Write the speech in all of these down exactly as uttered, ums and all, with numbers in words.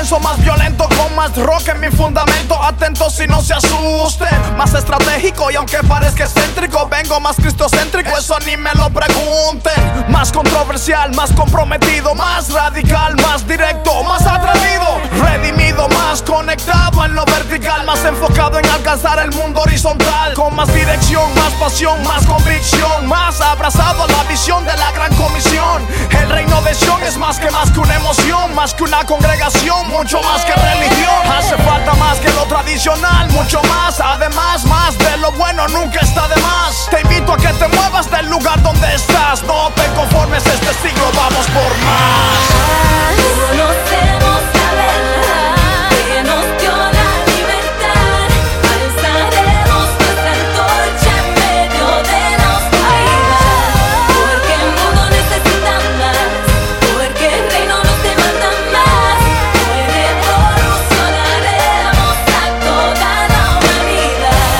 intenso, más violento, con más rock en mi fundamento. Atentos y no se asusten. Más estratégico y aunque parezca excéntrico, vengo más cristocéntrico, eso ni me lo pregunten. Más controversial, más comprometido, más radical, más directo, más atrevido, redimido, más conectado en lo vertical, más enfocado en alcanzar el mundo horizontal, con más dirección, más pasión, más convicción, más abrazado a la visión de la gran comisión. El reino de Sion es más que más que una emoción, más que una congregación, mucho más que religión. Hace falta más que lo tradicional, mucho más. Además, más de lo bueno nunca está de más. Te invito a que te muevas del lugar donde estás. No te conformes este siglo, vamos por más. Conocemos la verdad que nos dio la libertad. Alzaremos nuestra antorcha en medio de la oscuridad. Porque el mundo necesita más, porque el reino nos demanda más. Hoy revolucionaremos a toda la humanidad.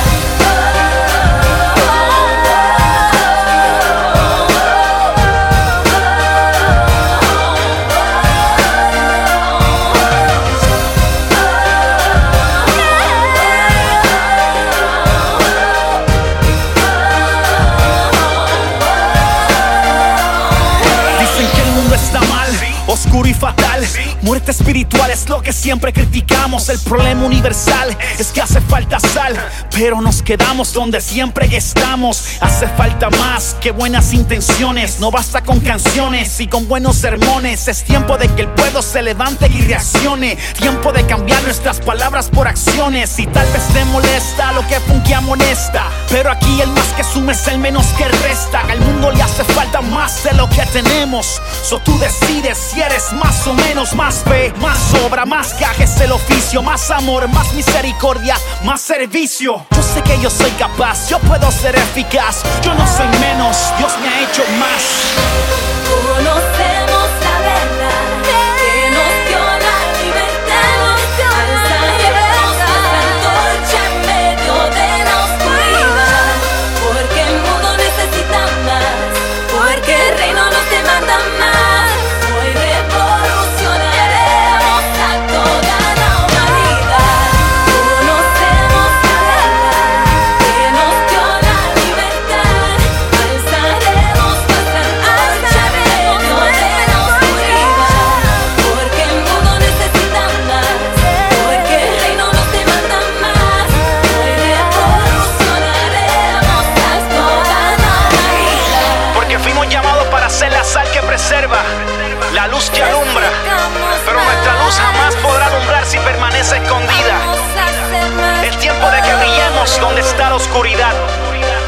Dicen que el mundo está mal, oscuro y fatal. Muerte espiritual es lo que siempre criticamos. El problema universal es que hace falta sal, pero nos quedamos donde siempre estamos. Hace falta más que buenas intenciones. No basta con canciones y con buenos sermones. Es tiempo de que el pueblo se levante y reaccione. Tiempo de cambiar nuestras palabras por acciones. Y tal vez te molesta lo que Funky amonesta, pero aquí el más que suma es el menos que resta. Al mundo le hace falta más de lo que tenemos. So tú decides si eres más o menos. Más fe, más obra, más gajes el oficio. Más amor, más misericordia, más servicio. Yo sé que yo soy capaz, yo puedo ser eficaz. Yo no soy menos, Dios me ha hecho más. Conocemos la verdad que nos dio la libertad. Alzaremos nuestra antorcha en medio de la oscuridad. Porque el mundo necesita más, porque el reino nos demanda más. Hoy revolucionaremos a toda la humanidad. Conocemos la verdad que nos dio la libertad. Alzaremos nuestra antorcha en medio de la oscuridad. Porque el mundo necesita más, porque el reino nos demanda más. Hoy revolucionaremos a toda la humanidad. Porque fuimos llamados para ser la sal que preserva, la luz que alumbra. Pero nuestra luz jamás podrá alumbrar si permanece escondida. Es tiempo de que brillemos donde está la oscuridad.